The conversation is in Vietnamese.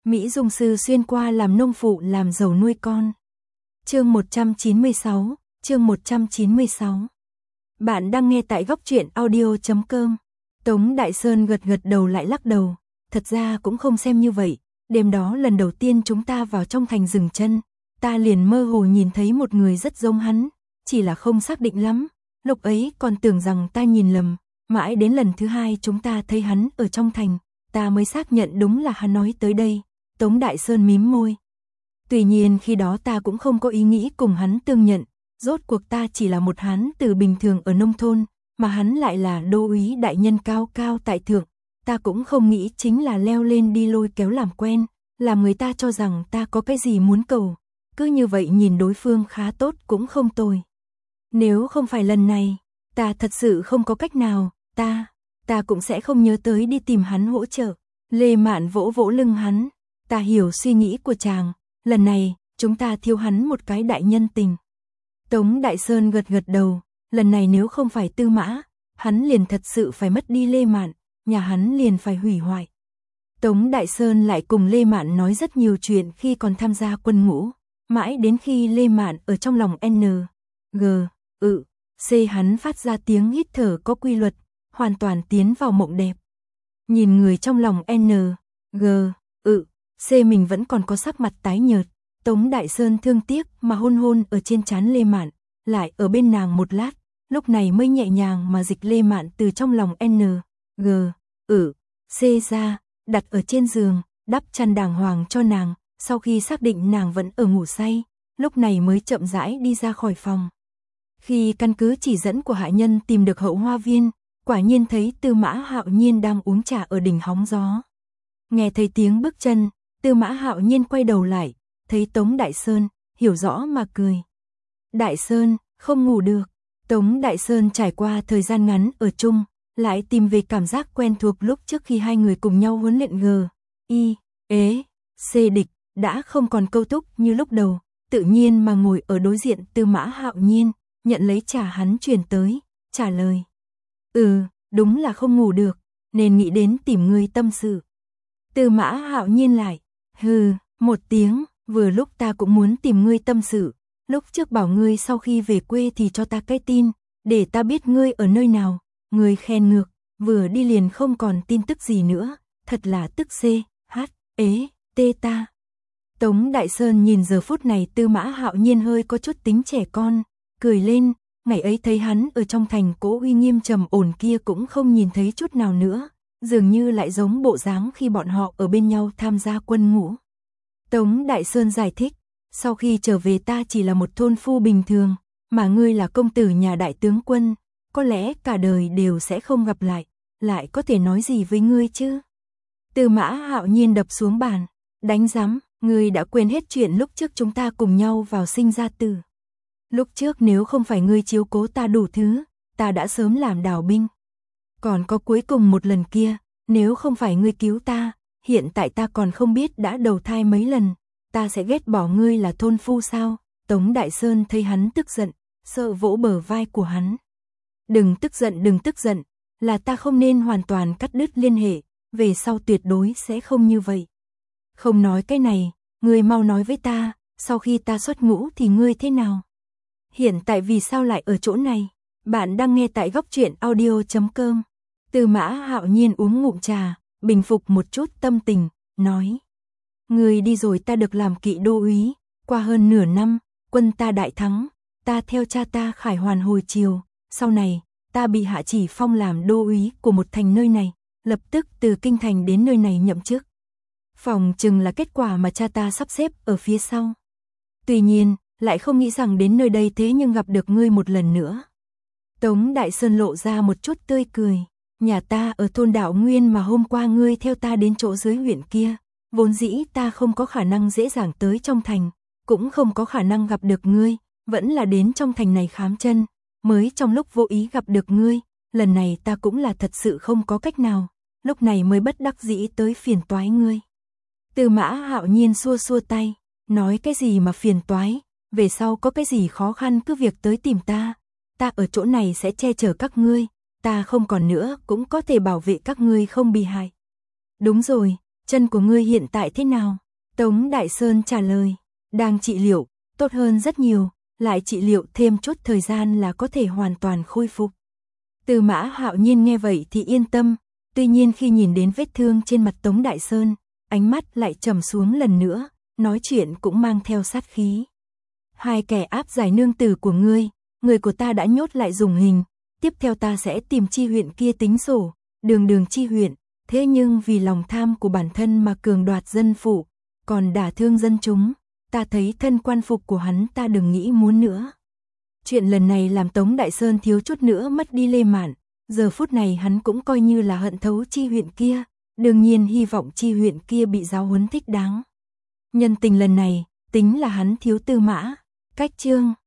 Mỹ Dung Sư xuyên qua làm nông phụ làm giàu nuôi con. Chương 196, chương 196. Bạn đang nghe tại góc truyện audio.com. Tống Đại Sơn gật gật đầu lại lắc đầu. Thật ra cũng không xem như vậy. Đêm đó lần đầu tiên chúng ta vào trong thành dừng chân, ta liền mơ hồ nhìn thấy một người rất giống hắn, chỉ là không xác định lắm. Lúc ấy còn tưởng rằng ta nhìn lầm, mãi đến lần thứ hai chúng ta thấy hắn ở trong thành, ta mới xác nhận đúng là hắn nói tới đây. Tống Đại Sơn mím môi. Tuy nhiên khi đó ta cũng không có ý nghĩ cùng hắn tương nhận, rốt cuộc ta chỉ là một hán tử bình thường ở nông thôn, mà hắn lại là đô úy đại nhân cao cao tại thượng. Ta cũng không nghĩ chính là leo lên đi lôi kéo làm quen, làm người ta cho rằng ta có cái gì muốn cầu. Cứ như vậy nhìn đối phương khá tốt cũng không tồi. Nếu không phải lần này, ta thật sự không có cách nào, ta cũng sẽ không nhớ tới đi tìm hắn hỗ trợ. Lê Mạn vỗ vỗ lưng hắn. Ta hiểu suy nghĩ của chàng, lần này, chúng ta thiếu hắn một cái đại nhân tình. Tống Đại Sơn gật gật đầu, lần này nếu không phải Tư Mã, hắn liền thật sự phải mất đi Lê Mạn, nhà hắn liền phải hủy hoại. Tống Đại Sơn lại cùng Lê Mạn nói rất nhiều chuyện khi còn tham gia quân ngũ, mãi đến khi Lê Mạn ở trong lòng C hắn phát ra tiếng hít thở có quy luật, hoàn toàn tiến vào mộng đẹp. Nhìn người trong lòng C mình vẫn còn có sắc mặt tái nhợt, Tống Đại Sơn thương tiếc mà hôn hôn ở trên trán Lê Mạn, lại ở bên nàng một lát, lúc này mới nhẹ nhàng mà dịch Lê Mạn từ trong lòng C ra, đặt ở trên giường, đắp chăn đàng hoàng cho nàng, sau khi xác định nàng vẫn ở ngủ say, lúc này mới chậm rãi đi ra khỏi phòng. Khi căn cứ chỉ dẫn của hạ nhân tìm được hậu hoa viên, quả nhiên thấy Tư Mã Hạo Nhiên đang uống trà ở đỉnh hóng gió. Nghe thấy tiếng bước chân, Tư Mã Hạo Nhiên quay đầu lại, thấy Tống Đại Sơn, hiểu rõ mà cười. Đại Sơn, không ngủ được. Tống Đại Sơn trải qua thời gian ngắn ở chung, lại tìm về cảm giác quen thuộc lúc trước khi hai người cùng nhau huấn luyện C địch, đã không còn câu thúc như lúc đầu, tự nhiên mà ngồi ở đối diện Tư Mã Hạo Nhiên, nhận lấy trà hắn truyền tới, trả lời. Đúng là không ngủ được, nên nghĩ đến tìm ngươi tâm sự. Tư Mã Hạo Nhiên lại, một tiếng, vừa lúc ta cũng muốn tìm ngươi tâm sự, lúc trước bảo ngươi sau khi về quê thì cho ta cái tin, để ta biết ngươi ở nơi nào, ngươi khen ngược, vừa đi liền không còn tin tức gì nữa, thật là tức ta. Tống Đại Sơn nhìn giờ phút này Tư Mã Hạo Nhiên hơi có chút tính trẻ con, cười lên, ngày ấy thấy hắn ở trong thành cố uy nghiêm trầm ổn kia cũng không nhìn thấy chút nào nữa, dường như lại giống bộ dáng khi bọn họ ở bên nhau tham gia quân ngũ. Tống Đại Sơn giải thích, sau khi trở về ta chỉ là một thôn phu bình thường, mà ngươi là công tử nhà đại tướng quân, có lẽ cả đời đều sẽ không gặp lại có thể nói gì với ngươi chứ? Tư Mã Hạo Nhiên đập xuống bàn, đánh giám, ngươi đã quên hết chuyện lúc trước chúng ta cùng nhau vào sinh ra tử. Lúc trước nếu không phải ngươi chiếu cố ta đủ thứ, ta đã sớm làm đào binh. Còn có cuối cùng một lần kia, nếu không phải ngươi cứu ta, hiện tại ta còn không biết đã đầu thai mấy lần, ta sẽ ghét bỏ ngươi là thôn phu sao? Tống Đại Sơn thấy hắn tức giận, sợ vỗ bờ vai của hắn. Đừng tức giận, là ta không nên hoàn toàn cắt đứt liên hệ, về sau tuyệt đối sẽ không như vậy. Không nói cái này, ngươi mau nói với ta, sau khi ta xuất ngũ thì ngươi thế nào? Hiện tại vì sao lại ở chỗ này? Bạn đang nghe tại góc truyện audio.com. Tư Mã Hạo Nhiên uống ngụm trà, bình phục một chút tâm tình, nói. Ngươi đi rồi ta được làm kỵ đô úy, qua hơn nửa năm, quân ta đại thắng, ta theo cha ta khải hoàn hồi triều, sau này, ta bị hạ chỉ phong làm đô úy của một thành nơi này, lập tức từ kinh thành đến nơi này nhậm chức. Phòng chừng là kết quả mà cha ta sắp xếp ở phía sau. Tuy nhiên, lại không nghĩ rằng đến nơi đây thế nhưng gặp được ngươi một lần nữa. Tống Đại Sơn lộ ra một chút tươi cười. Nhà ta ở thôn Đạo Nguyên mà hôm qua ngươi theo ta đến chỗ dưới huyện kia, vốn dĩ ta không có khả năng dễ dàng tới trong thành, cũng không có khả năng gặp được ngươi, vẫn là đến trong thành này khám chân, mới trong lúc vô ý gặp được ngươi, lần này ta cũng là thật sự không có cách nào, lúc này mới bất đắc dĩ tới phiền toái ngươi. Tư Mã Hạo Nhiên xua xua tay, nói cái gì mà phiền toái, về sau có cái gì khó khăn cứ việc tới tìm ta ở chỗ này sẽ che chở các ngươi, ta không còn nữa cũng có thể bảo vệ các ngươi không bị hại. Đúng rồi, chân của ngươi hiện tại thế nào? Tống Đại Sơn trả lời, đang trị liệu, tốt hơn rất nhiều, lại trị liệu thêm chút thời gian là có thể hoàn toàn khôi phục. Tư Mã Hạo Nhiên nghe vậy thì yên tâm, tuy nhiên khi nhìn đến vết thương trên mặt Tống Đại Sơn, ánh mắt lại trầm xuống lần nữa, nói chuyện cũng mang theo sát khí. Hai kẻ áp giải nương tử của ngươi, người của ta đã nhốt lại dùng hình, tiếp theo ta sẽ tìm chi huyện kia tính sổ, đường chi huyện, thế nhưng vì lòng tham của bản thân mà cường đoạt dân phụ, còn đả thương dân chúng, ta thấy thân quan phục của hắn ta đừng nghĩ muốn nữa. Chuyện lần này làm Tống Đại Sơn thiếu chút nữa mất đi Lê Mạn, giờ phút này hắn cũng coi như là hận thấu chi huyện kia, đương nhiên hy vọng chi huyện kia bị giáo huấn thích đáng. Nhân tình lần này, tính là hắn thiếu Tư Mã. Cách chương